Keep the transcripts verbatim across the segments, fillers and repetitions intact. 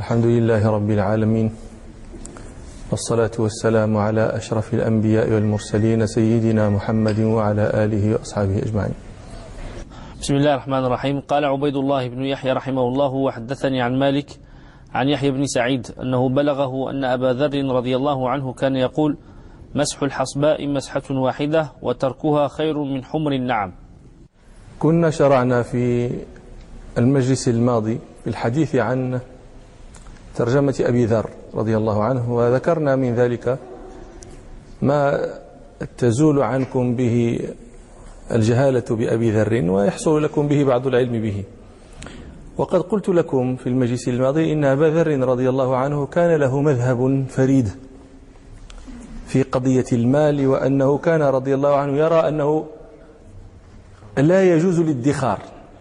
الحمد لله رب العالمين، والصلاة والسلام على أشرف الأنبياء والمرسلين سيدنا محمد وعلى آله وأصحابه أجمعين. بسم الله الرحمن الرحيم. قال عبيد الله بن يحيى رحمه الله: وحدثني عن مالك عن يحيى بن سعيد أنه بلغه أن أبا ذر رضي الله عنه كان يقول: مسح الحصباء مسحة واحدة وتركها خير من حمر النعم. كنا شرعنا في المجلس الماضي في الحديث عن ترجمة أبي ذر رضي الله عنه، وذكرنا من ذلك ما تزول عنكم به الجهالة بأبي ذر ويحصل لكم به بعض العلم به. وقد قلت لكم في المجلس الماضي إن أبا ذر رضي الله عنه كان له مذهب فريد في قضية المال، وأنه كان رضي الله عنه يرى أنه لا يجوز الادخار،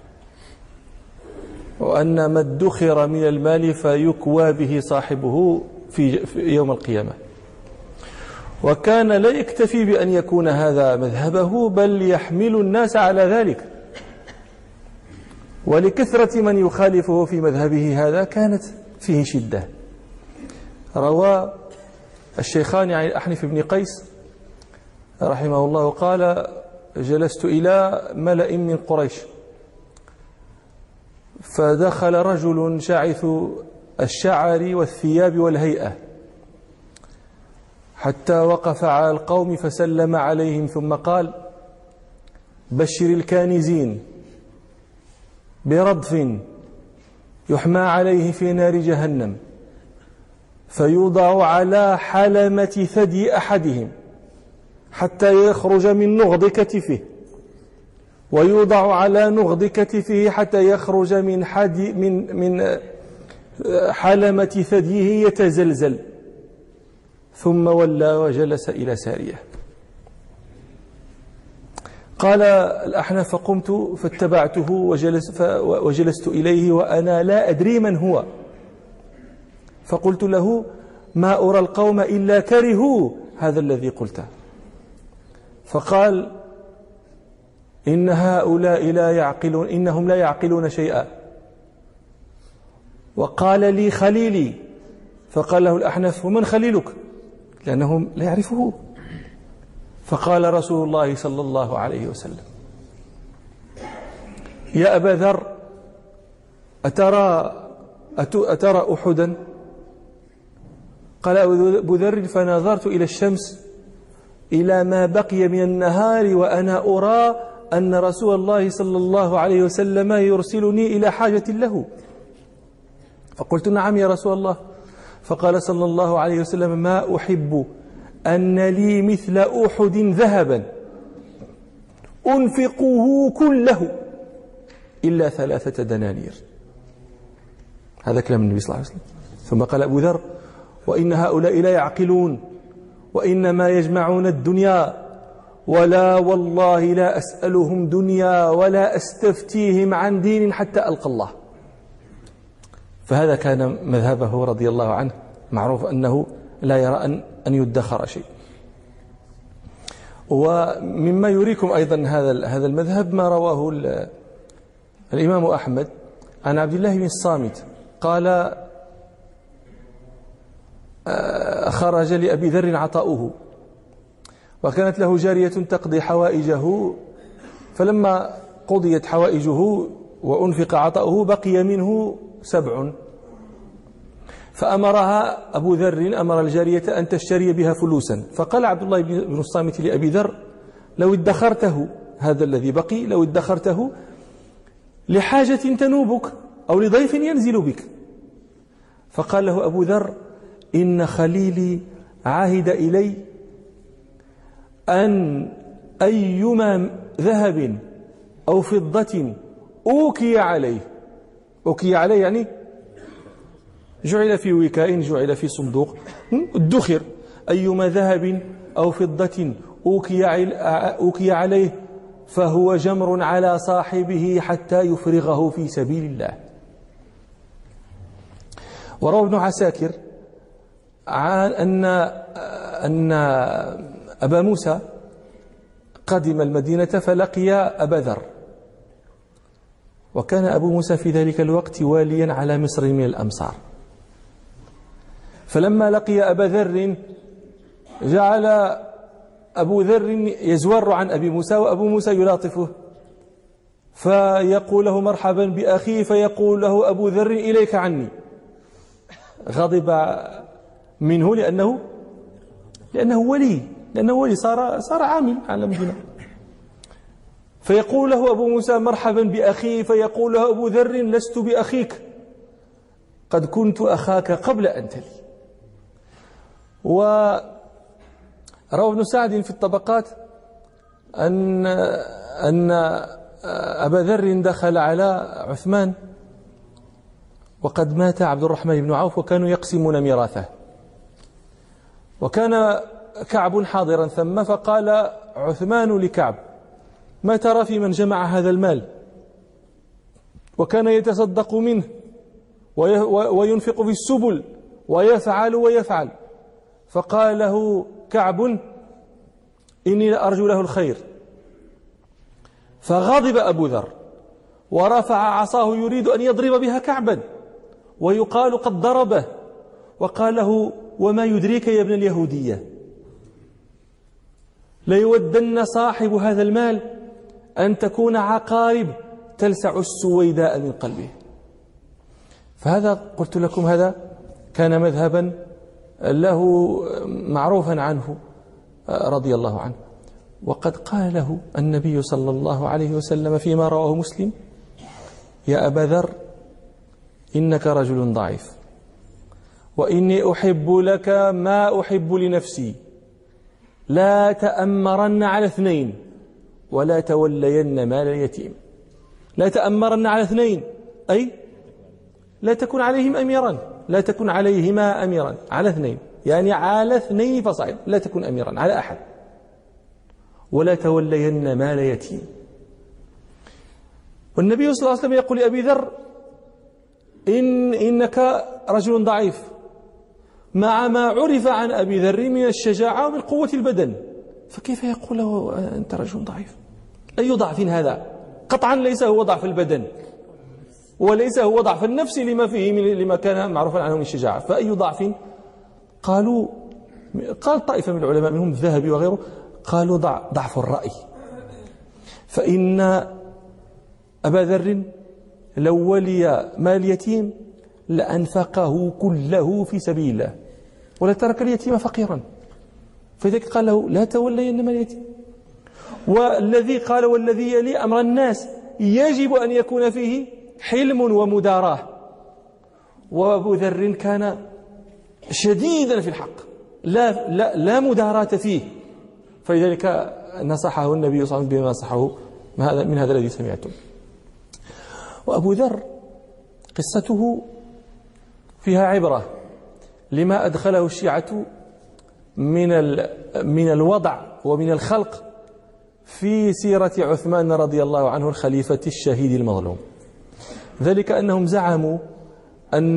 وأن ما ادخر من المال فيكوى به صاحبه في يوم القيامة. وكان لا يكتفي بأن يكون هذا مذهبه، بل يحمل الناس على ذلك، ولكثرة من يخالفه في مذهبه هذا كانت فيه شدة. روى الشيخان عن الأحنف بن قيس رحمه الله قال: جلست إلى ملأ من قريش، فدخل رجل شاعث الشعر والثياب والهيئة، حتى وقف على القوم فسلم عليهم ثم قال: بشر الكانزين برضف يحمى عليه في نار جهنم، فيوضع على حلمة ثدي أحدهم حتى يخرج من نغض كتفه، ويوضع على نغض كتفه حتى يخرج من حد من من حلمة ثديه يتزلزل، ثم ولى وجلس إلى سارية. قال الأحنف: فقمت فاتبعته وجلس وجلست إليه وأنا لا أدري من هو، فقلت له: ما أرى القوم إلا كرهوا هذا الذي قلته. فقال: إن هؤلاء لا يعقلون، إنهم لا يعقلون شيئا. وقال لي: خليلي. فقال له الأحنف: ومن خليلك؟ لأنهم لا يعرفه. فقال رسول الله صلى الله عليه وسلم: يا أبا ذر، أترى أترى أحدا؟ قال أبو ذر: فنظرت إلى الشمس إلى ما بقي من النهار وأنا أرى أن رسول الله صلى الله عليه وسلم يرسلني إلى حاجة له. فقلت: نعم يا رسول الله. فقال صلى الله عليه وسلم: ما أحب أن لي مثل أحد ذهبا أنفقه كله إلا ثلاثة دنانير. هذا كلام النبي صلى الله عليه وسلم. ثم قال أبو ذر: وإن هؤلاء لا يعقلون، وإنما يجمعون الدنيا، ولا والله لا أسألهم دنيا ولا أستفتيهم عن دين حتى ألقى الله. فهذا كان مذهبه رضي الله عنه، معروف أنه لا يرى أن أن يدخر شيء. ومما يريكم أيضا هذا هذا المذهب ما رواه الإمام أحمد عن عبد الله بن الصامت قال: خرج لأبي ذر عطاؤه، وكانت له جارية تقضي حوائجه، فلما قضيت حوائجه وأنفق عطاؤه بقي منه سبع، فأمرها أبو ذر أمر الجارية أن تشتري بها فلوسا. فقال عبد الله بن الصامت لأبي ذر: لو ادخرته، هذا الذي بقي لو ادخرته لحاجة تنوبك أو لضيف ينزل بك. فقال له أبو ذر: إن خليلي عهد إلي أن أيما ذهب أو فضة أوكي عليه، أوكي عليه يعني جعل في وكاء، جعل في صندوق، ادخر، أيما ذهب أو فضة أوكي عليه فهو جمر على صاحبه حتى يفرغه في سبيل الله. وروى ابن عساكر عن أن أن أبا موسى قدم المدينة فلقي أبا ذر، وكان أبو موسى في ذلك الوقت واليا على مصر من الأمصار، فلما لقي أبا ذر جعل أبو ذر يزور عن أبي موسى وأبو موسى يلاطفه، فيقول له مرحبا بأخي، فيقول له أبو ذر إليك عني. غضب منه لأنه لأنه ولي لأنه ولي صار صار عامل على المدينة. فيقول له أبو موسى مرحبا بأخي، فيقول له أبو ذر لست بأخيك، قد كنت أخاك قبل أن تلي. وروى ابن سعد في الطبقات أن أن أبا ذر دخل على عثمان وقد مات عبد الرحمن بن عوف وكانوا يقسمون ميراثه، وكان كعب حاضرا ثم، فقال عثمان لكعب: ما ترى في من جمع هذا المال؟ وكان يتصدق منه وينفق في السبل ويفعل ويفعل. فقال له كعب: إني لأرجو له الخير. فغضب أبو ذر ورفع عصاه يريد أن يضرب بها كعبا، ويقال قد ضربه، وقال له: وما يدريك يا ابن اليهودية، ليودن صاحب هذا المال أن تكون عقارب تلسع السويداء من قلبه. فهذا قلت لكم هذا كان مذهبا له معروفا عنه رضي الله عنه. وقد قال له النبي صلى الله عليه وسلم فيما رواه مسلم: يا أبا ذر إنك رجل ضعيف، وإني أحب لك ما أحب لنفسي، لا تأمرن على اثنين ولا تولين مال اليتيم. لا تأمرن على اثنين أي لا تكن عليهم أميرا، لا تكن عليهما أميرا، على اثنين يعني على اثنين فصاعد، لا تكن أميرا على أحد. ولا تولين مال يتيم. والنبي صلى الله عليه وسلم يقول لأبي ذر: إن إنك رجل ضعيف، مع ما عرف عن أبي ذر من الشجاعة ومن قوة البدن، فكيف يقول له أنت رجل ضعيف؟ أي ضعف هذا؟ قطعا ليس هو ضعف البدن وليس هو ضعف النفس لما فيه من لما كان معروفا عنه من الشجاعة، فأي ضعف؟ قالوا قال طائفة من العلماء منهم الذهبي وغيره قالوا ضعف الرأي، فإن أبا ذر لو ولي مال يتيم لأنفقه كله في سبيل الله ولا ترك اليتيم فقيرا، فذلك قال له: لا تولين مال اليتيم. والذي قال: والذي يلي أمر الناس يجب أن يكون فيه حلم ومداراة، وأبو ذر كان شديدا في الحق، لا, لا, لا مداراة فيه، فلذلك نصحه النبي صلى الله عليه وسلم بما نصحه من هذا الذي سمعتم. وأبو ذر قصته فيها عبرة لما أدخله الشيعة من من الوضع ومن الخلق في سيرة عثمان رضي الله عنه الخليفة الشهيد المظلوم. ذلك أنهم زعموا أن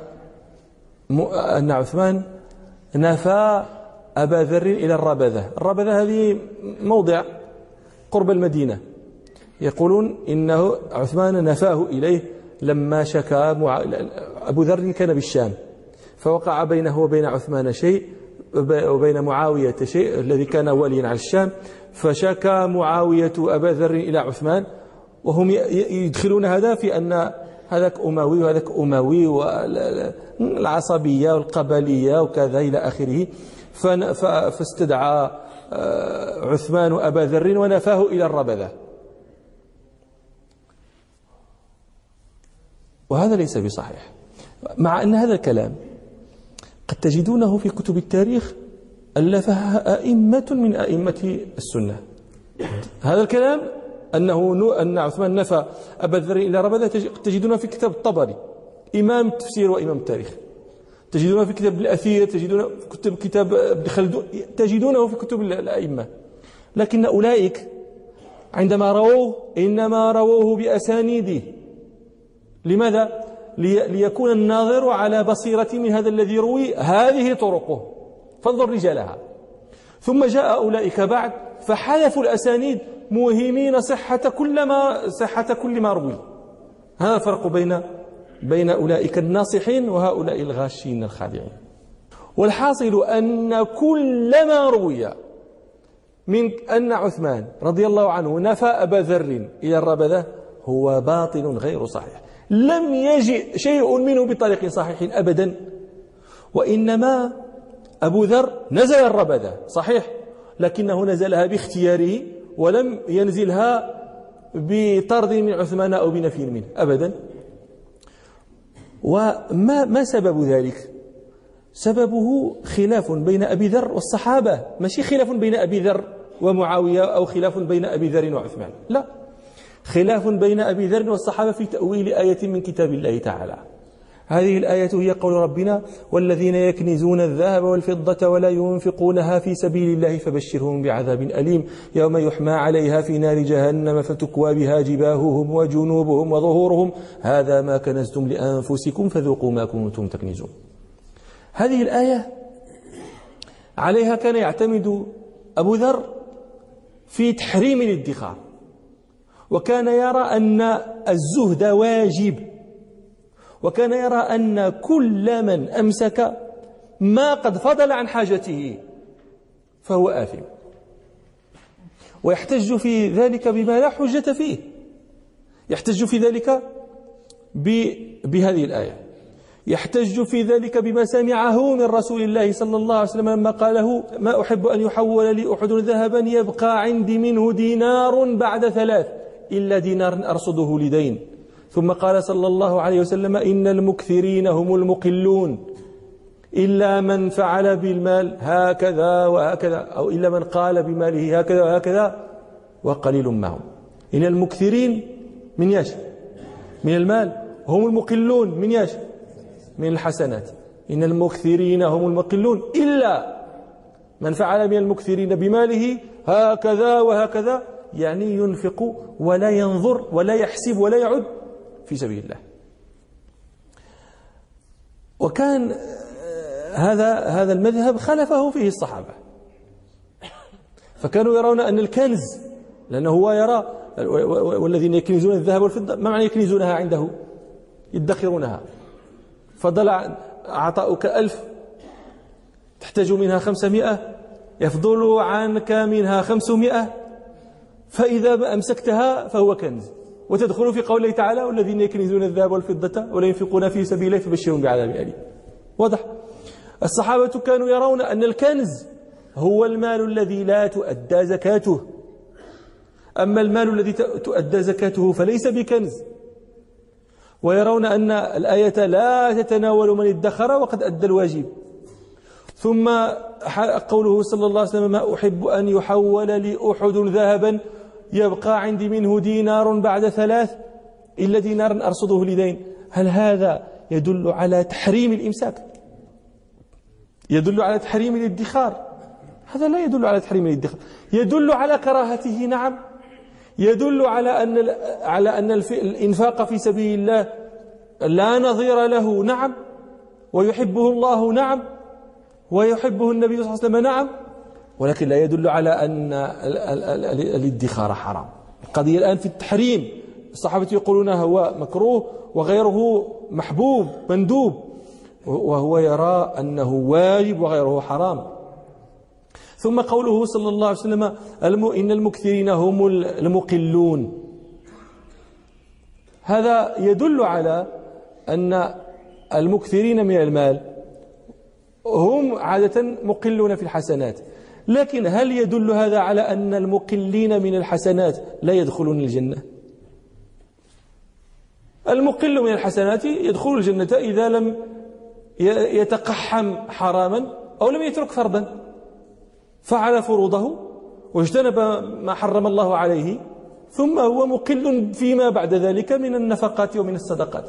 أن عثمان نفى أبا ذر إلى الربذة. الربذة هذه موضع قرب المدينة، يقولون إنه عثمان نفاه إليه لما شكى مع... أبو ذر كان بالشام، فوقع بينه وبين عثمان شيء وبين معاوية شيء الذي كان واليا على الشام، فشكى معاوية أبا ذر إلى عثمان، وهم يدخلون هذا في أن هذاك أموي وهذاك أموي والعصبية والقبلية وكذا إلى آخره. فاستدعى عثمان أبا ذر ونفاه إلى الربذة، وهذا ليس بصحيح، مع أن هذا الكلام قد تجدونه في كتب التاريخ ألفها أئمة من أئمة السنة. هذا الكلام أنه أن عثمان نفى أبا ذر إلى ربذة تجدونه في كتاب الطبري إمام التفسير وإمام التاريخ، تجدونه في كتاب الأثير، تجدونه في كتب كتاب ابن خلدون، تجدونه في كتب الأئمة. لكن أولئك عندما رووه إنما رووه بأسانيده. لماذا؟ ليكون الناظر على بصيرة من هذا الذي روي، هذه طرقه فانظر رجالها. ثم جاء أولئك بعد فحذفوا الأسانيد موهمين صحة كل ما صحة كل ما روي. هذا الفرق بين بين أولئك الناصحين وهؤلاء الغاشين الخادعين. والحاصل أن كل ما روي من أن عثمان رضي الله عنه نفى أبا ذر إلى الربذة هو باطل غير صحيح، لم يجئ شيء منه بطريق صحيح أبدا، وإنما أبو ذر نزل الربذة صحيح، لكنه نزلها باختياره ولم ينزلها بطرد من عثمان أو بنفي منه أبدا. وما ما سبب ذلك؟ سببه خلاف بين أبي ذر والصحابة، ماشي خلاف بين أبي ذر ومعاوية أو خلاف بين أبي ذر وعثمان، لا، خلاف بين أبي ذر والصحابة في تأويل آية من كتاب الله تعالى. هذه الآية هي قول ربنا: والذين يكنزون الذهب والفضة ولا ينفقونها في سبيل الله فبشرهم بعذاب أليم يوم يحمى عليها في نار جهنم فتكوى بها جباههم وجنوبهم وظهورهم هذا ما كنزتم لأنفسكم فذوقوا ما كنتم تكنزون. هذه الآية عليها كان يعتمد أبو ذر في تحريم الادخار، وكان يرى أن الزهد واجب، وكان يرى أن كل من أمسك ما قد فضل عن حاجته فهو آثم، ويحتج في ذلك بما لا حجة فيه، يحتج في ذلك بهذه الآية، يحتج في ذلك بما سمعه من رسول الله صلى الله عليه وسلم لما قاله: ما أحب أن يحول لي أحد ذهبا يبقى عندي منه دينار بعد ثلاث إلا دينار أرصده لدين. ثم قال صلى الله عليه وسلم: إن المكثرين هم المقلون إلا من فعل بالمال هكذا وهكذا، أو إلا من قال بماله هكذا وهكذا وقليل ما هم. إن المكثرين من ياش من المال، هم المقلون من ياش من الحسنات. إن المكثرين هم المقلون إلا من فعل من المكثرين بماله هكذا وهكذا، يعني ينفق ولا ينظر ولا يحسب ولا يعد في سبيل الله. وكان هذا هذا المذهب خلفه فيه الصحابة، فكانوا يرون أن الكنز، لأنه هو يرى والذين يكنزون الذهب والفضة، ما معنى يكنزونها عنده؟ يدخرونها، فضل عطاؤك ألف تحتاج منها خمسمائة، يفضل عنك منها خمسمائة، فإذا أمسكتها فهو كنز. وتدخل في قوله تعالى: والذين يكنزون الذهب والفضة ولا ينفقون في سبيل الله فبشرهم بعذاب أليم. واضح؟ الصحابة كانوا يرون أن الكنز هو المال الذي لا تؤدى زكاته، أما المال الذي تؤدى زكاته فليس بكنز، ويرون أن الآية لا تتناول من ادخر وقد أدى الواجب. ثم قوله صلى الله عليه وسلم: ما أحب أن يحول لي أحد ذهبا يبقى عندي منه دينار بعد ثلاث إلا دينار أرصده لدين. هل هذا يدل على تحريم الإمساك؟ يدل على تحريم الادخار؟ هذا لا يدل على تحريم الادخار، يدل على كراهته، نعم، يدل على أن على أن الإنفاق في سبيل الله لا نظير له، نعم، ويحبه الله، نعم، ويحبه النبي صلى الله عليه وسلم، نعم، ولكن لا يدل على أن الادخار حرام. القضية الآن في التحريم، الصحابة يقولون هو مكروه وغيره محبوب مندوب، وهو يرى أنه واجب وغيره حرام. ثم قوله صلى الله عليه وسلم: إن المكثرين هم المقلون، هذا يدل على أن المكثرين من المال هم عادة مقلون في الحسنات، لكن هل يدل هذا على أن المقلين من الحسنات لا يدخلون الجنة؟ المقل من الحسنات يدخل الجنة إذا لم يتقحم حراما أو لم يترك فرضا، فعل فروضه واجتنب ما حرم الله عليه، ثم هو مقل فيما بعد ذلك من النفقات ومن الصدقات.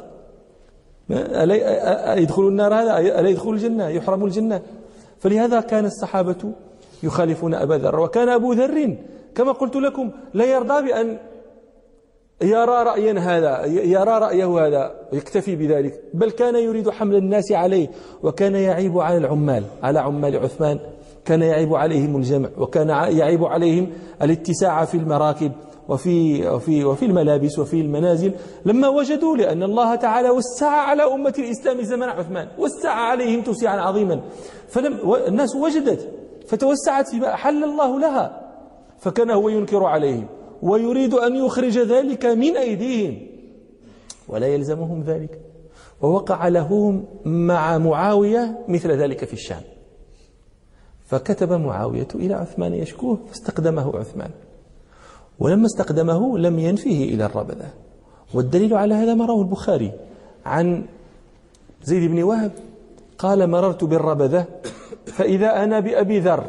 ألا يدخل النار هذا؟ ألا يدخل الجنة؟ يحرم الجنة. فلهذا كان الصحابة يخالفون أبا ذر، وكان أبو ذر كما قلت لكم لا يرضى بأن يرى رأيا هذا يرى رأيه هذا يكتفي بذلك، بل كان يريد حمل الناس عليه، وكان يعيب على العمال، على عمال عثمان، كان يعيب عليهم الجمع، وكان يعيب عليهم الاتساع في المراكب، وفي, وفي, وفي الملابس وفي المنازل، لما وجدوا لأن الله تعالى وسع على أمة الإسلام زمن عثمان، وسع عليهم توسعا عظيما، فلم الناس وجدت فتوسعت فيما أحل الله لها، فكان هو ينكر عليهم ويريد أن يخرج ذلك من أيديهم ولا يلزمهم ذلك. ووقع لهم مع معاوية مثل ذلك في الشام، فكتب معاوية إلى عثمان يشكوه فاستقدمه عثمان، ولما استقدمه لم ينفيه إلى الربذة. والدليل على هذا ما رواه البخاري عن زيد بن وهب قال مررت بالربذة فإذا أنا بأبي ذر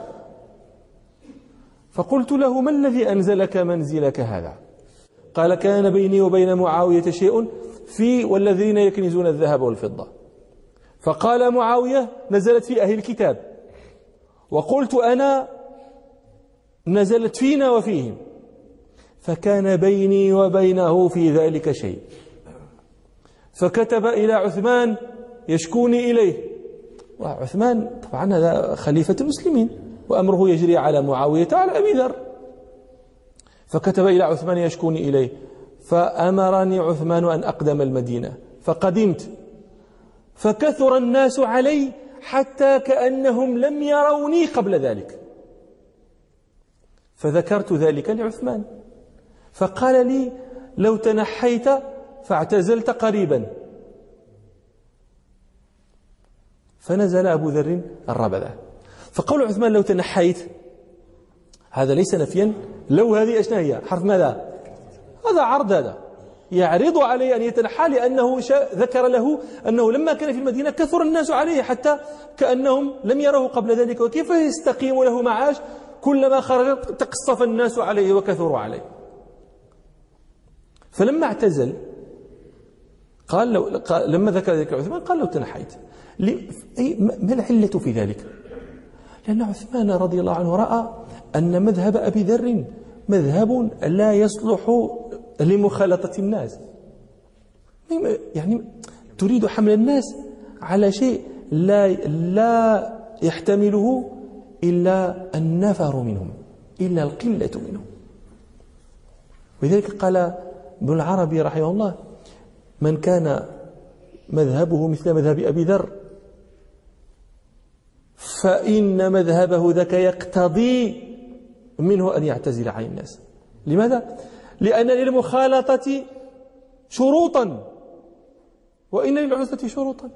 فقلت له ما الذي أنزلك منزلك هذا؟ قال كان بيني وبين معاوية شيء في والذين يكنزون الذهب والفضة. فقال معاوية نزلت في أهل الكتاب، وقلت أنا نزلت فينا وفيهم، فكان بيني وبينه في ذلك شيء، فكتب إلى عثمان يشكوني إليه. وعثمان طبعا هذا خليفة المسلمين وأمره يجري على معاوية على أبي ذر، فكتب إلى عثمان يشكوني إليه، فأمرني عثمان أن أقدم المدينة، فقدمت فكثر الناس علي حتى كأنهم لم يروني قبل ذلك، فذكرت ذلك لعثمان فقال لي لو تنحيت فاعتزلت قريبا. فنزل أبو ذر الربذة. فقول عثمان لو تنحيت هذا ليس نفيا، لو هذه أشنا هي حرف ماذا؟ هذا عرض، هذا يعرض عليه أن يتنحى، لأنه ذكر له أنه لما كان في المدينة كثر الناس عليه حتى كأنهم لم يروه قبل ذلك، وكيف يستقيم له معاش كلما خرج تقصف الناس عليه وكثروا عليه. فلما اعتزل قال لو قال لما ذكر ذلك عثمان قال لو تنحيت. ما العلة في ذلك؟ لأن عثمان رضي الله عنه رأى أن مذهب أبي ذر مذهب لا يصلح لمخالطة الناس، يعني تريد حمل الناس على شيء لا لا يحتمله إلا النفر منهم، إلا القلة منهم. ولذلك قال ابن العربي رحمه الله من كان مذهبه مثل مذهب أبي ذر فإن مذهبه ذاك يقتضي منه أن يعتزل عن الناس. لماذا؟ لأن للمخالطة شروطا وإن للعزلة شروطا،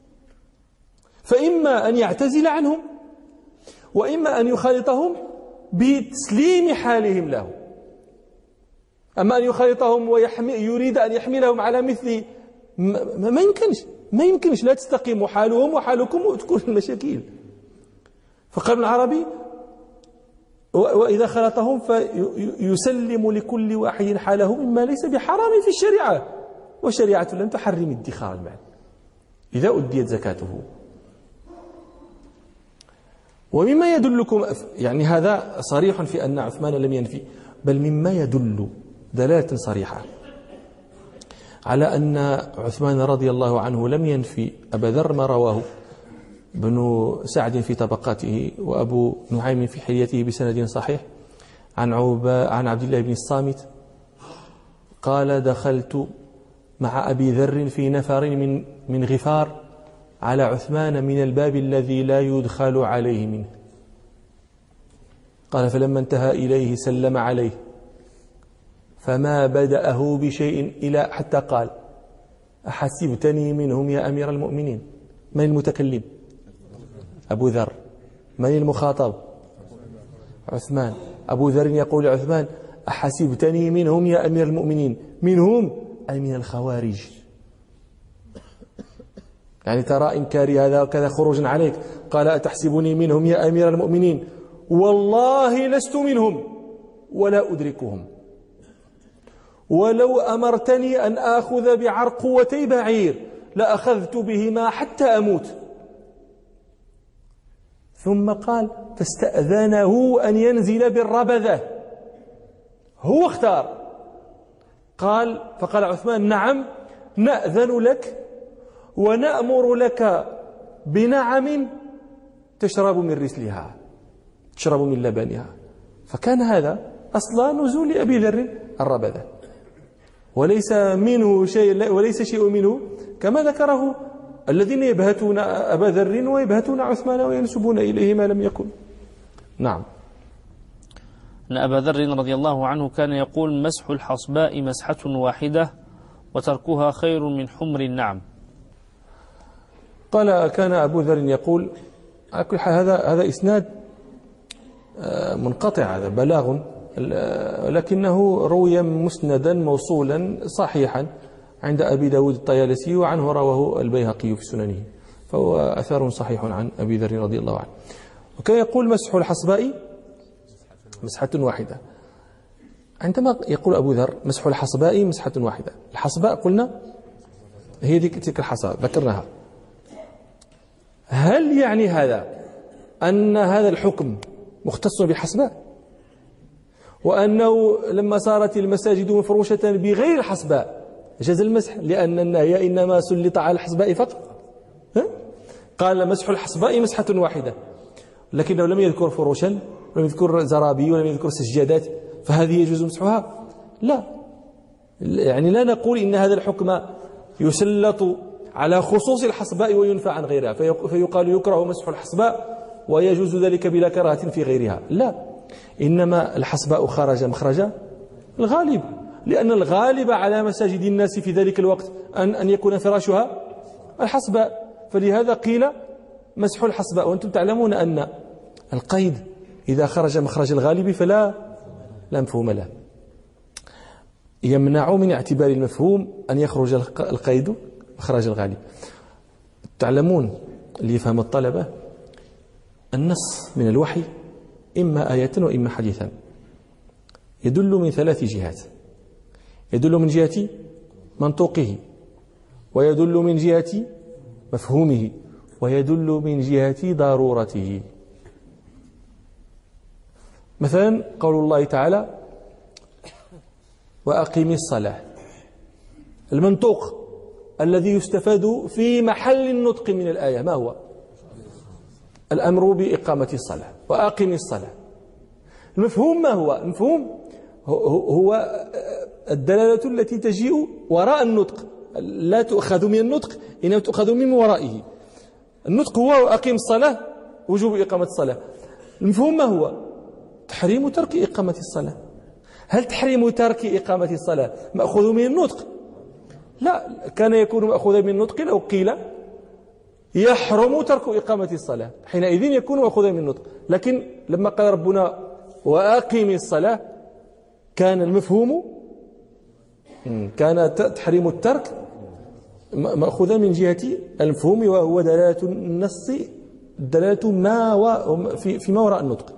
فإما أن يعتزل عنهم وإما أن يخالطهم بتسليم حالهم له. أما أن يخالطهم ويريد أن يحملهم على مثل ما, ما يمكنش ما يمكنش لا تستقيم حالهم وحالكم وتكون المشاكل. فقال ابن العربي وإذا خلطهم فيسلم لكل واحد حاله مما ليس بحرام في الشريعة، والشريعة لم تحرم ادخار المال إذا أديت زكاته. ومما يدلكم يعني هذا صريح في أن عثمان لم ينفي، بل مما يدل دلالة صريحة على أن عثمان رضي الله عنه لم ينفي أبا ذر ما رواه ابن سعد في طبقاته وأبو نعيم في حليته بسند صحيح عن عوبة عن عبد الله بن الصامت قال دخلت مع أبي ذر في نفر من من غفار على عثمان من الباب الذي لا يدخل عليه منه. قال فلما انتهى إليه سلم عليه فما بدأه بشيء إلى حتى قال أحسبتني منهم يا أمير المؤمنين؟ من المتكلم؟ أبو ذر. من المخاطب؟ عثمان. أبو ذر يقول لعثمان أحسبتني منهم يا أمير المؤمنين؟ منهم أي من الخوارج، يعني ترى إنكاري هذا وكذا خروجا عليك. قال أتحسبني منهم يا أمير المؤمنين؟ والله لست منهم ولا أدركهم، ولو أمرتني أن آخذ بعرقوتي بعير لأخذت بهما حتى أموت. ثم قال فاستأذنه أن ينزل بالربذة، هو اختار. قال فقال عثمان نعم نأذن لك ونأمر لك بنعم تشرب من رسلها، تشرب من لبنها. فكان هذا أصلا نزول أبي ذر الربذة، وليس منه شيء وليس شيء منه كما ذكره الذين يبهتون أبا ذر ويبهتون عثمان وينسبون إليه ما لم يكن. نعم. أن أبا ذر رضي الله عنه كان يقول مسح الحصباء مسحة واحدة وتركها خير من حمر النعم. قال كان أبو ذر يقول، هذا هذا إسناد منقطع، هذا بلاغ، لكنه روي مسندا موصولا صحيحا عند أبي داود الطيالسي، وعنه رواه البيهقي في سننه، فهو أثر صحيح عن أبي ذر رضي الله عنه. وكان يقول مسح الحصباء مسحة واحدة. عندما يقول أبو ذر مسح الحصباء مسحة واحدة، الحصباء قلنا هي تلك الحصى ذكرناها، هل يعني هذا أن هذا الحكم مختص بالحصباء، وأنه لما صارت المساجد مفروشة بغير الحصباء جاز المسح لأن النهي إنما سلط على الحصباء فقط؟ قال مسح الحصباء مسحة واحدة، لكنه لم يذكر فروشا ولم يذكر زرابي ولم يذكر سجادات، فهذه يجوز مسحها؟ لا، يعني لا نقول إن هذا الحكم يسلط على خصوص الحصباء وينفى عن غيرها فيقال يكره مسح الحصباء ويجوز ذلك بلا كراهة في غيرها، لا، إنما الحصباء خرج مخرج الغالب، لأن الغالب على مساجد الناس في ذلك الوقت أن أن يكون فراشها الحصباء، فلهذا قيل مسح الحصباء. وأنتم تعلمون أن القيد إذا خرج مخرج الغالب فلا لا مفهوم له، يمنع من اعتبار المفهوم أن يخرج القيد مخرج الغالب. تعلمون اللي يفهم الطلبة النص من الوحي إما آية وإما حديثا، يدل من ثلاث جهات، يدل من جهة منطوقه، ويدل من جهة مفهومه، ويدل من جهة ضرورته. مثلا قول الله تعالى وأقم الصلاة، المنطوق الذي يستفاد في محل النطق من الآية ما هو؟ الأمر بإقامة الصلاة، وأقم الصلاة. المفهوم ما هو؟ المفهوم هو الدلالة التي تجيء وراء النطق، لا تؤخذ من النطق إنما تؤخذ من ورائه. النطق هو أقم الصلاة، وجوب إقامة الصلاة. المفهوم ما هو؟ تحريم ترك إقامة الصلاة. هل تحريم ترك إقامة الصلاة مأخوذ من النطق؟ لا، كان يكون مأخوذا من النطق لو قيل يحرم ترك إقامة الصلاة، حينئذ يكون مأخوذا من النطق، لكن لما قال ربنا وأقم الصلاة كان المفهوم كان تحريم الترك مأخوذا من جهة المفهوم، وهو دلالة النص، دلالة ما في فيما وراء النطق.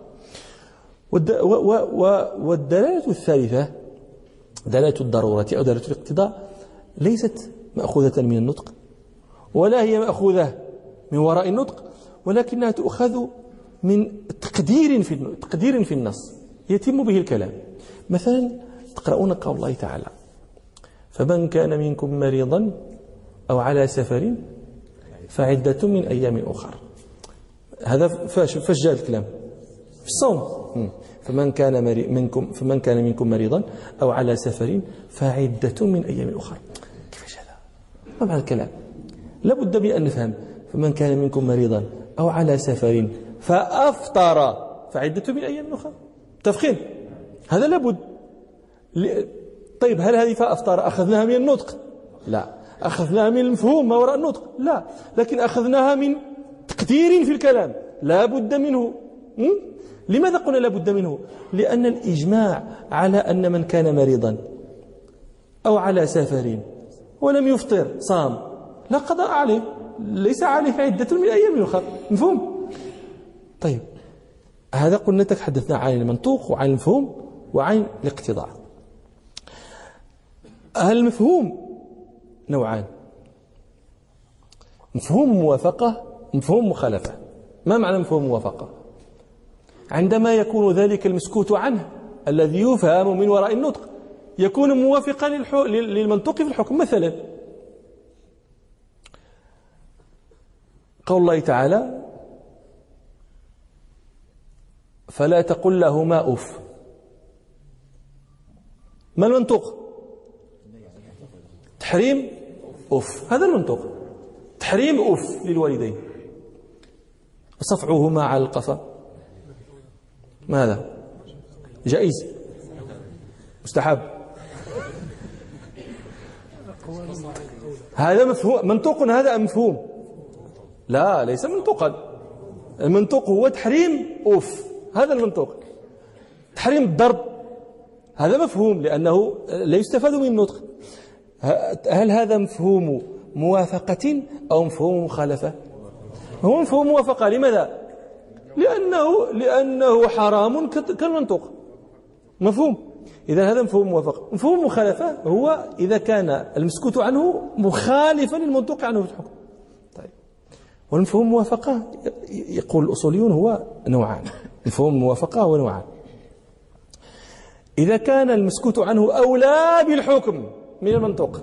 والدلالة الثالثة دلالة الضرورة أو دلالة الاقتضاء ليست مأخوذة من النطق ولا هي مأخوذة من وراء النطق، ولكنها تؤخذ من تقدير في تقدير في النص يتم به الكلام. مثلا تقرؤون قول الله تعالى فمن كان منكم مريضا أو على سفر فعدة من أيام أخر. هذا فاش فاش جاء الكلام؟ في الصوم. فمن كان منكم فمن كان منكم مريضا أو على سفر فعدة من أيام أخر. كيفاش هذا؟ ما معنى الكلام؟ لابد بأن نفهم. فمن كان منكم مريضا أو على سفر فأفطر فعدة من أيام أخر. تفخيم هذا لابد. طيب هل هذه فأفطر أخذناها من النطق؟ لا. أخذناها من المفهوم ما وراء النطق؟ لا. لكن أخذناها من تقدير في الكلام لا بد منه. م? لماذا قلنا لا بد منه؟ لأن الإجماع على أن من كان مريضا أو على سفر ولم يفطر صام لا قضاء عليه، ليس عليه عدة من أيام أخرى. مفهوم؟ طيب هذا قلنا تحدثنا عن المنطوق وعن المفهوم وعن الاقتضاء. المفهوم نوعان: مفهوم موافقة ومفهوم مخالفة. ما معنى مفهوم موافقة؟ عندما يكون ذلك المسكوت عنه الذي يفهم من وراء النطق يكون موافقا للمنطوق في الحكم. مثلا قول الله تعالى فلا تقل لهما أف. ما المنطوق؟ تحريم أف، هذا المنطوق. تحريم أف للوالدين. صفعهما على القفا ماذا؟ جائز مستحب. هذا مفهوم منطوق، هذا مفهوم؟ لا، ليس منطوقا. المنطوق هو تحريم أف، هذا المنطوق. تحريم الضرب هذا مفهوم لأنه لا يستفاد من النطق. هل هذا مفهوم موافقة أو مفهوم مخالفة؟ هو مفهوم موافقة. لماذا؟ لأنه لأنه حرام كالمنطوق، مفهوم. إذا هذا مفهوم موافقة. مفهوم مخالفة هو إذا كان المسكوت عنه مخالفا للمنطوق عنه في الحكم. طيب، والمفهوم موافقة يقول الأصوليون هو نوعان. مفهوم الموافقة هو نوعان. إذا كان المسكوت عنه أولى بالحكم من المنطوق،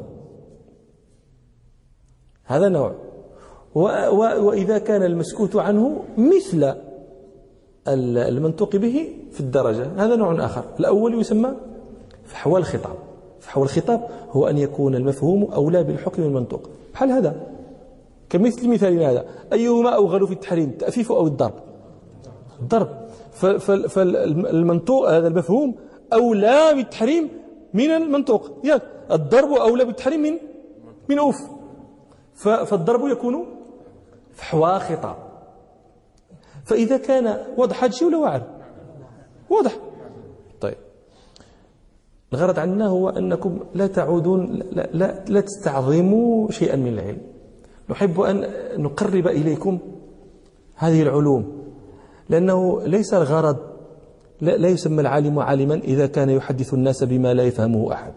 هذا نوع. وإذا كان المسكوت عنه مثل المنطوق به في الدرجة، هذا نوع آخر. الأول يسمى فحوى الخطاب. فحوى الخطاب هو أن يكون المفهوم أولى بالحكم من المنطوق. بحال هذا، كمثل مثالنا هذا: أيهما أوغل في التحريم، التأفيف أو الضرب؟ الضرب. فالمنطوق هذا المفهوم أولى بالتحريم من المنطوق. يعني الضرب أولى بالتحريم من من أوف. فالضرب يكون فحوى خطاب. فإذا كان واضح هذا الشيء ولا واعر؟ واضح. طيب، الغرض عندنا هو أنكم لا تعودون لا, لا, لا تستعظموا شيئا من العلم. نحب أن نقرب إليكم هذه العلوم، لأنه ليس الغرض، لا, لا يسمى العالم عالما إذا كان يحدث الناس بما لا يفهمه أحد.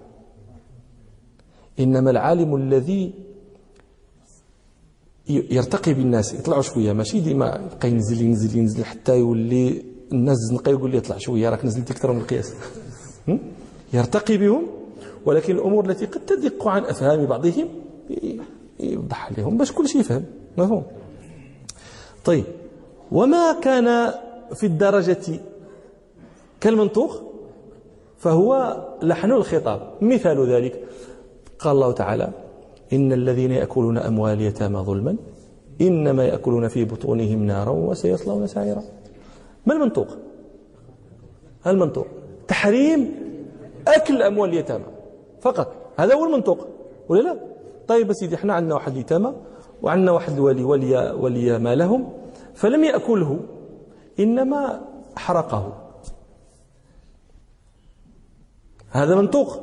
إنما العالم الذي يرتقي بالناس، يطلعوا شويه، ماشي ديما يبقى ينزل ينزل ينزل حتى يولي الناس زنقه يقول لي اطلع شويه راك نزلت اكثر من القياس. يرتقي بهم، ولكن الامور التي قد تدق عن افهام بعضهم يوضح لهم باش كل شيء يفهم. مفهوم؟ طيب، وما كان في الدرجه كالمنطوق فهو لحن الخطاب. مثال ذلك قال الله تعالى: إن الذين يأكلون أموال اليتامى ظلما إنما يأكلون في بطونهم نارا وسيصلون سعيرا. ما المنطوق؟ المنطوق تحريم أكل أموال اليتامى فقط، هذا هو المنطوق ولا لا؟ طيب سيدي، احنا عندنا واحد اليتامى وعندنا واحد الولي ولي, ولي مالهم، فلم يأكله إنما حرقه. هذا منطوق.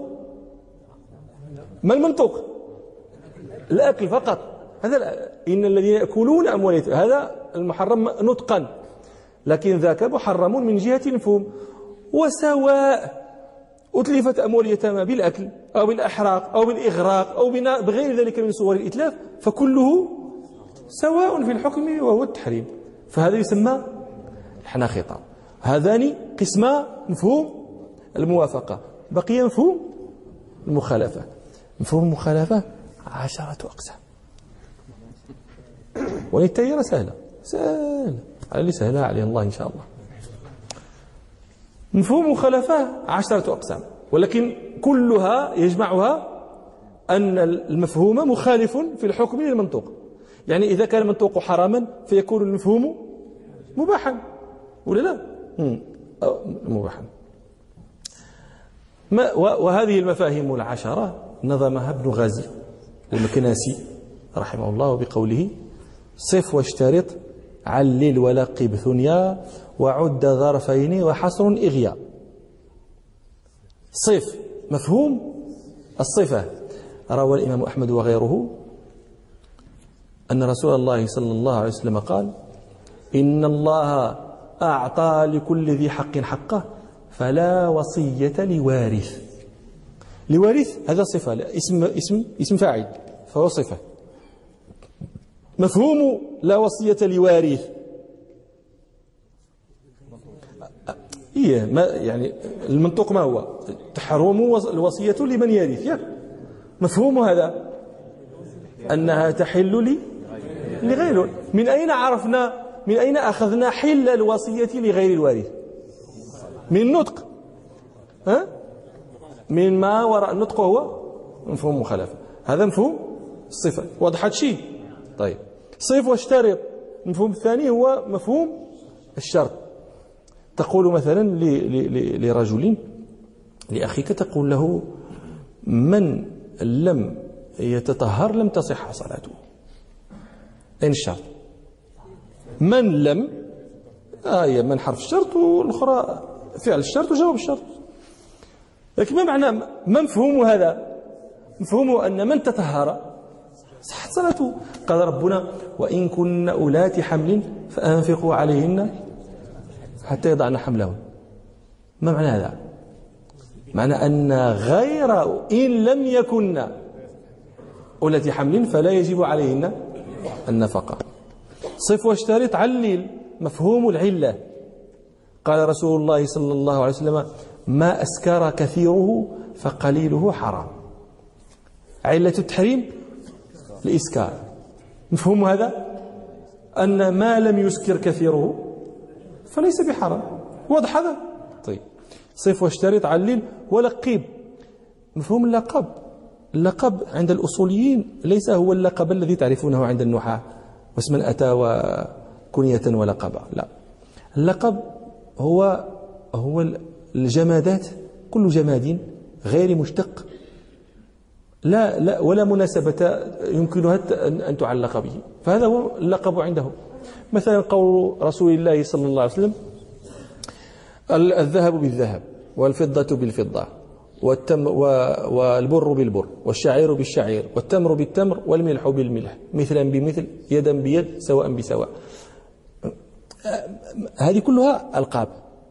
ما المنطوق؟ الأكل فقط. هذا إن الذين يأكلون أموال اليتامى، هذا المحرم نطقا، لكن ذاك محرم من جهة المفهوم. وسواء أتلفت أموال اليتامى بالأكل أو بالأحراق أو بالإغراق أو بغير ذلك من صور الإتلاف، فكله سواء في الحكم وهو التحريم. فهذا يسمى لحن خطاب. هذان قسما مفهوم الموافقة. بقي مفهوم المخالفة. مفهوم المخالفة عشرة أقسام، والتيرة سهلة سهلة على اللي سهلها عليه الله إن شاء الله. مفهوم مخالفة عشرة أقسام، ولكن كلها يجمعها أن المفهوم مخالف في الحكم للمنطوق. يعني إذا كان المنطوق حراما فيكون المفهوم مباحا ولا لا؟ مباحا. وهذه المفاهيم العشرة نظمها ابن غازي المكناسي رحمه الله بقوله: صف واشترط علل ولقب ثنيا وعد ظرفين وحصر إغياء. صف مفهوم الصفة. روى الإمام أحمد وغيره أن رسول الله صلى الله عليه وسلم قال: إن الله أعطى لكل ذي حق حقه فلا وصية لوارث. لوارث هذا صفة، اسم اسم اسم فاعل فهو صفة. مفهوم لا وصية لوارث إيه ما يعني المنطوق ما هو؟ تحرم الوصية لمن يرث. مفهوم هذا أنها تحل لي لغيره. من أين عرفنا، من أين أخذنا حل الوصية لغير الوارث؟ من النطق. ها؟ من ما وراء النطق هو مفهوم مخالفة. هذا مفهوم الصفة. واضح هذا الشيء؟ طيب صف واشترط. المفهوم الثاني هو مفهوم الشرط. تقول مثلا لرجل لأخيك، تقول له من لم يتطهر لم تصح صلاته. أين الشرط؟ من لم آية من حرف الشرط، والأخرى فعل الشرط وجواب الشرط. لكن ما معنى ما مفهوم هذا؟ مفهومه أن من تطهر صحت صلاته. قال ربنا وإن كن أولات حمل فأنفقوا عليهن حتى يضعن حملهن. ما معنى هذا؟ معنى أن غير إن لم يكن أولات حمل فلا يجب عليهن النفقة. صف واشترط علل. مفهوم العلة. قال رسول الله صلى الله عليه وسلم ما أسكر كثيره فقليله حرام. علة التحريم الإسكار. مفهوم هذا أن ما لم يسكر كثيره فليس بحرام. واضح هذا؟ طيب صف واشترط علل ولقب. مفهوم اللقب. اللقب عند الأصوليين ليس هو اللقب الذي تعرفونه عند النحاة واسما أتى وكنية ولقبا. لا، اللقب هو هو الجمادات، كل جماد غير مشتق لا لا ولا مناسبة يمكنها أن تعلق به، فهذا هو اللقب عندهم. مثلا قول رسول الله صلى الله عليه وسلم الذهب بالذهب والفضة بالفضة والتم والبر بالبر والشعير بالشعير والتمر بالتمر والملح بالملح مثلا بمثل يدا بيد سواء بسواء. هذه كلها ألقاب،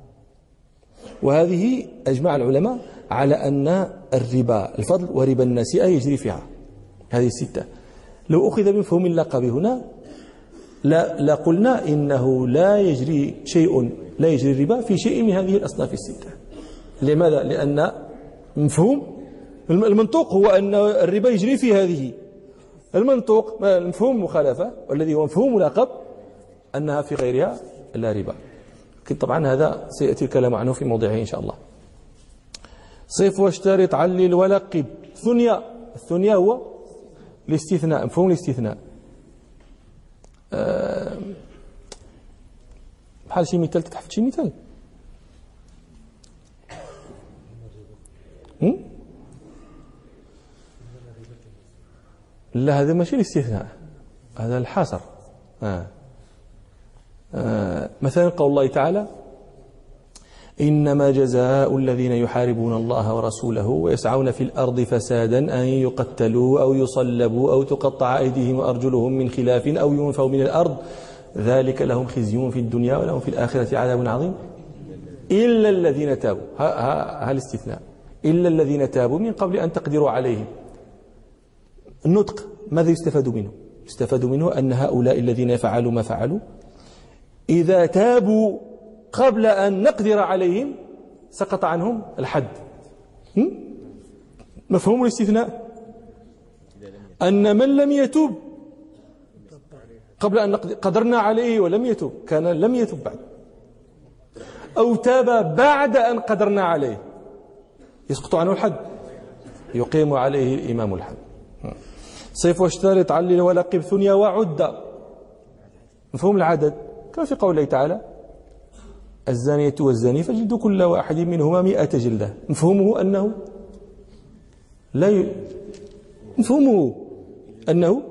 وهذه أجمع العلماء على أن الربا الفضل وربا النسيئة يجري فيها هذه الستة. لو أخذ بمفهوم اللقب هنا لا, لا قلنا إنه لا يجري شيء لا يجري الربا في شيء من هذه الأصناف الستة. لماذا؟ لأن مفهوم المنطوق هو أن الربا يجري في هذه. المنطوق مفهوم المخالفة والذي هو مفهوم اللقب أنها في غيرها لا ربا. لكن طبعا هذا سيأتي الكلام عنه في موضعه إن شاء الله. صف واشترط علل ولقب. ثنيا. الثنيا هو الاستثناء، مفهوم الاستثناء. أه بحال شي مثال، تتحفظ شي مثال؟ لا، هذا ماشي الاستثناء، هذا الحصر. آه. آه. مثلا قول الله تعالى إنما جزاء الذين يحاربون الله ورسوله ويسعون في الأرض فسادا أن يقتلوا أو يصلبوا أو تقطع أيديهم وأرجلهم من خلاف أو ينفوا من الأرض ذلك لهم خزي في الدنيا ولهم في الآخرة عذاب عظيم إلا الذين تابوا. ها الاستثناء، إلا الذين تابوا من قبل أن تقدروا عليهم. النطق ماذا يستفاد منه؟ يستفاد منه أن هؤلاء الذين فعلوا ما فعلوا إذا تابوا قبل أن نقدر عليهم سقط عنهم الحد. مفهوم الاستثناء أن من لم يتوب قبل أن قدرنا عليه ولم يتوب كان لم يتوب بعد، أو تاب بعد أن قدرنا عليه يسقط عنه الحد، يقيم عليه الإمام الحد. صف واشترط علل ولقب ثنيا وعد. مفهوم العدد كما في قوله تعالى الزانية والزاني فجلدوا كل واحد منهما مئة جلدة. مفهومه أنه لا ي... مفهومه أنه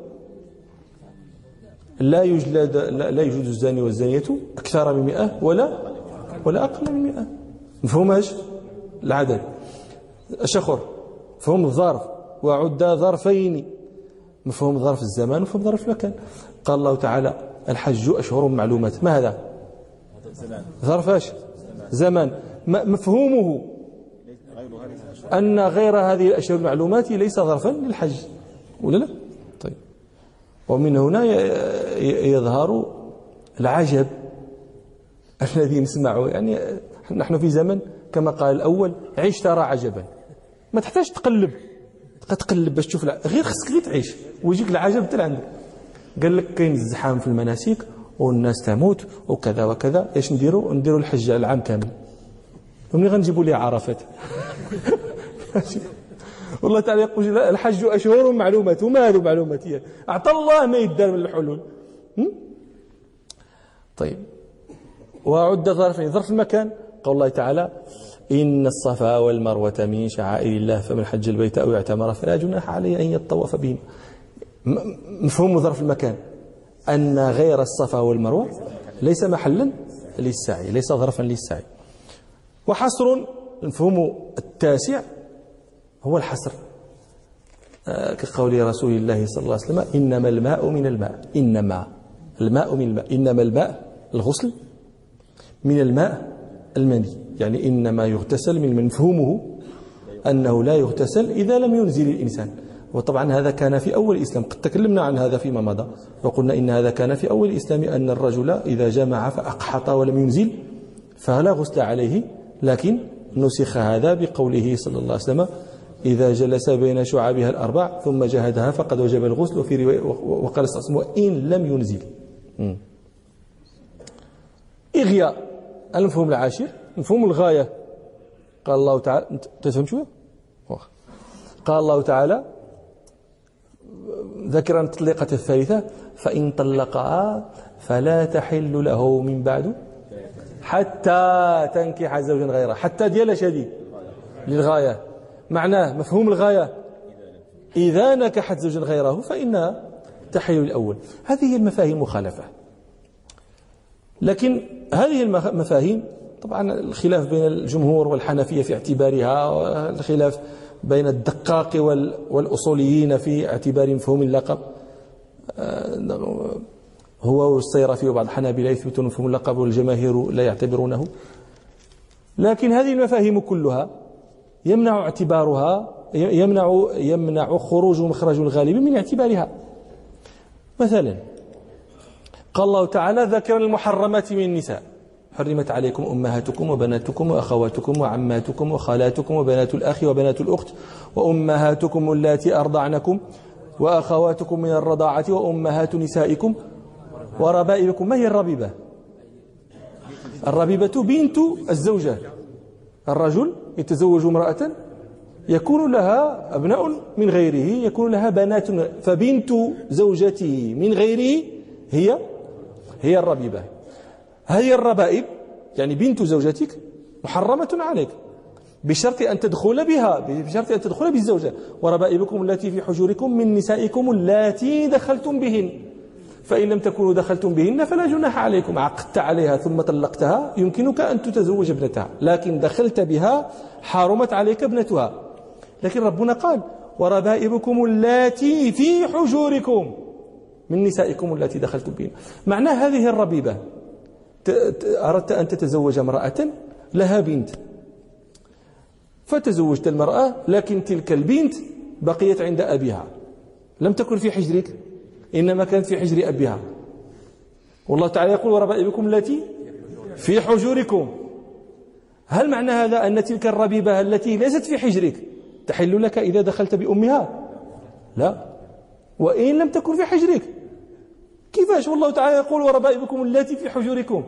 لا يجلد لا يجلد الزاني والزانية أكثر من مئة ولا ولا أقل من مئة. مفهوم ايش؟ العدد. الشخر مفهوم الظرف وعد ظرفين، مفهوم ظرف الزمان ومفهوم ظرف المكان. قال الله تعالى الحج أشهر معلومات. ما هذا؟ ظرف ايش؟ زمان. مفهومه أن غير هذه الأشهر المعلومات ليس ظرفا للحج ولا لا؟ طيب. ومن هنا يظهر العجب الذي نسمعه. يعني نحن في زمن كما قال الأول عيش ترى عجبا، ما تحتاج تقلب تقلب باش تشوف، غير خصك غير تعيش ويجيك العجب حتى لعندك. قال لك كاين الزحام في المناسك والناس تموت وكذا وكذا، ايش نديروا؟ نديروا الحج العام كامل، ومنين غنجيبوا ليه عرفات؟ والله تعالى يقول الحج أشهر معلومات، وما هذه معلومات هي أعطى الله ما يدار من الحلول. طيب، وعد ظرفين، ظرف المكان قول الله تعالى إن الصفا والمروة من شعائر الله فمن حج البيت أو اعتمر فلا جناح عليه أن يطوف بهم. مفهوم ظرف المكان أن غير الصفا والمروة ليس محلا للسعي، ليس ظرفا للسعي. وحصر المفهوم التاسع هو الحصر آه كقول رسول الله صلى الله عليه وسلم إنما الماء من الماء، إنما الماء من الماء، إنما الماء الغسل من الماء المني، يعني إنما يغتسل من مفهومه أنه لا يغتسل إذا لم ينزل الإنسان. وطبعا هذا كان في أول الإسلام، قد تكلمنا عن هذا فيما مضى وقلنا إن هذا كان في أول الإسلام، أن الرجل إذا جمع فأقحط ولم ينزل فلا غسل عليه، لكن نسخ هذا بقوله صلى الله عليه وسلم إذا جلس بين شعابها الأربع ثم جهدها فقد وجب الغسل. وفي رواية وقال صلى الله عليه وسلم إن لم ينزل. إغياء المفهوم العاشر مفهوم الغاية. قال الله تعالى، تفهم شوية؟ قال الله تعالى ذكرا التطليقة الثالثة فإن طلقها فلا تحل له من بعد حتى تنكح زوجا غيره. حتى ديال شديد للغاية، معناه مفهوم الغاية إذا نكحت زوجا غيره فإنها تحل الأول. هذه هي المفاهيم المخالفة، لكن هذه المفاهيم طبعا الخلاف بين الجمهور والحنفية في اعتبارها، والخلاف بين الدقاق والأصوليين في اعتبار مفهوم اللقب. هو والصيرفي وبعض الحنابلة يثبتون مفهوم اللقب والجماهير لا يعتبرونه. لكن هذه المفاهيم كلها يمنع اعتبارها، يمنع يمنع خروج مخرج الغالب من اعتبارها. مثلا قال الله تعالى ذكر المحرمات من النساء حرمت عليكم أمهاتكم وبناتكم وأخواتكم وعماتكم وخالاتكم وبنات الأخ وبنات الأخت وأمهاتكم اللاتي أرضعنكم وأخواتكم من الرضاعة وأمهات نسائكم وربائبكم. ما هي الربيبة؟ الربيبة بنت الزوجة. الرجل يتزوج امرأة يكون لها أبناء من غيره، يكون لها بنات، فبنت زوجته من غيره هي هي الربيبة. هي الربائب يعني بنت زوجتك محرمة عليك بشرط أن تدخل بها، بشرط أن تدخل بالزوجة. وربائبكم التي في حجوركم من نسائكم اللاتي دخلتم بهن فإن لم تكونوا دخلتم بهن فلا جناح عليكم. عقدت عليها ثم طلقتها يمكنك أن تتزوج ابنتها، لكن دخلت بها حرمت عليك ابنتها. لكن ربنا قال وربائبكم اللاتي في حجوركم من نسائكم التي دخلتم بهن. معنى هذه الربيبة أردت أن تتزوج امرأة لها بنت، فتزوجت المرأة لكن تلك البنت بقيت عند أبيها، لم تكن في حجرك إنما كانت في حجر أبيها. والله تعالى يقول وربائبكم التي في حجوركم. هل معنى هذا أن تلك الربيبة التي ليست في حجرك تحل لك إذا دخلت بأمها؟ لا، وإن لم تكن في حجرك. كيفاش والله تعالى يقول وربائبكم التي في حجوركم؟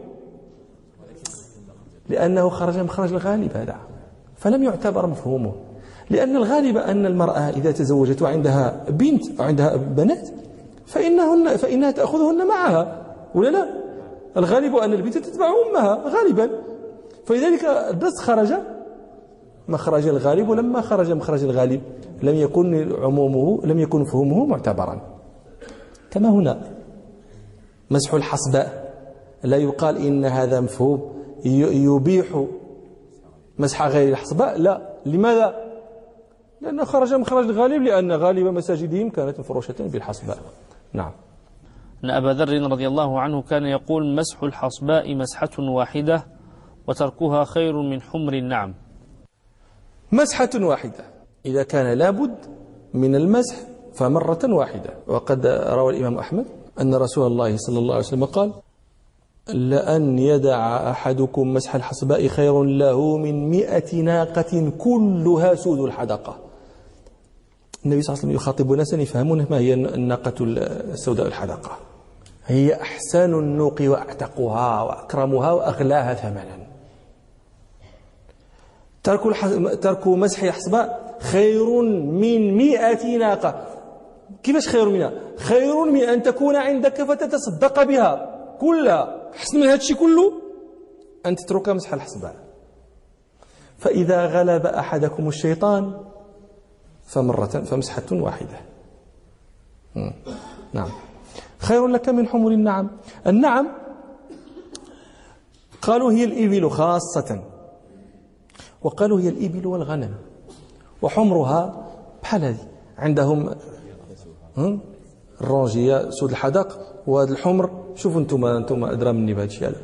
لأنه خرج مخرج الغالب هذا، فلم يعتبر مفهومه. لأن الغالب أن المرأة إذا تزوجت وعندها بنت أو عندها بنات فإنهن فإنها تأخذهن معها، ولا لا؟ الغالب أن البنت تتبع أمها غالبا، فلذلك النص خرج مخرج الغالب، ولما خرج مخرج الغالب لم يكن عمومه لم يكن مفهومه معتبرا. كما هنا مسح الحصباء لا يقال إن هذا مفهوم يبيح مسح غير الحصباء، لا. لماذا؟ لأنه خرج مخرج الغالب، لأن غالب مساجدهم كانت مفروشة بالحصباء. نعم. أن أبا ذر رضي الله عنه كان يقول مسح الحصباء مسحة واحدة وتركها خير من حمر النعم. مسحة واحدة إذا كان لابد من المسح فمرة واحدة. وقد روى الإمام أحمد أن رسول الله صلى الله عليه وسلم قال لأن يدع أحدكم مسح الحصباء خير له من مئة ناقة كلها سود الحدقة. النبي صلى الله عليه وسلم يخاطب ناسا يفهمون ما هي الناقة السوداء الحدقة. هي أحسن النوق وأعتقها وأكرمها وأغلاها ثمنا. ترك ترك مسح الحصباء خير من مئة ناقة. كيفاش خير منها؟ خير من أن تكون عندك فتتصدق بها كلها. حسن من هذا الشيء كله أن تترك مسح الحصباء. فإذا غلب أحدكم الشيطان فمرة فمسحة واحدة. نعم. خير لك من حمر النعم. النعم قالوا هي الإبل خاصة، وقالوا هي الإبل والغنم، وحمرها بحال هذه عندهم الرونجية سود الحدق، وهذا الحمر شوفوا انتم انتم ادرى مني بهذا الشيء هذا.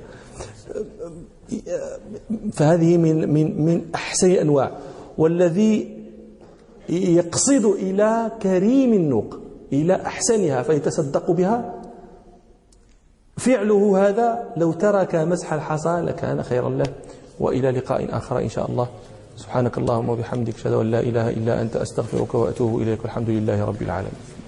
فهذه من من من احسن الانواع، والذي يقصد الى كريم النوق، الى احسنها فيتصدق بها، فعله هذا لو ترك مسح الحصى لكان خيرا له. والى لقاء اخر ان شاء الله. سبحانك اللهم وبحمدك اشهد ان لا اله الا انت استغفرك واتوب اليك، والحمد لله رب العالمين.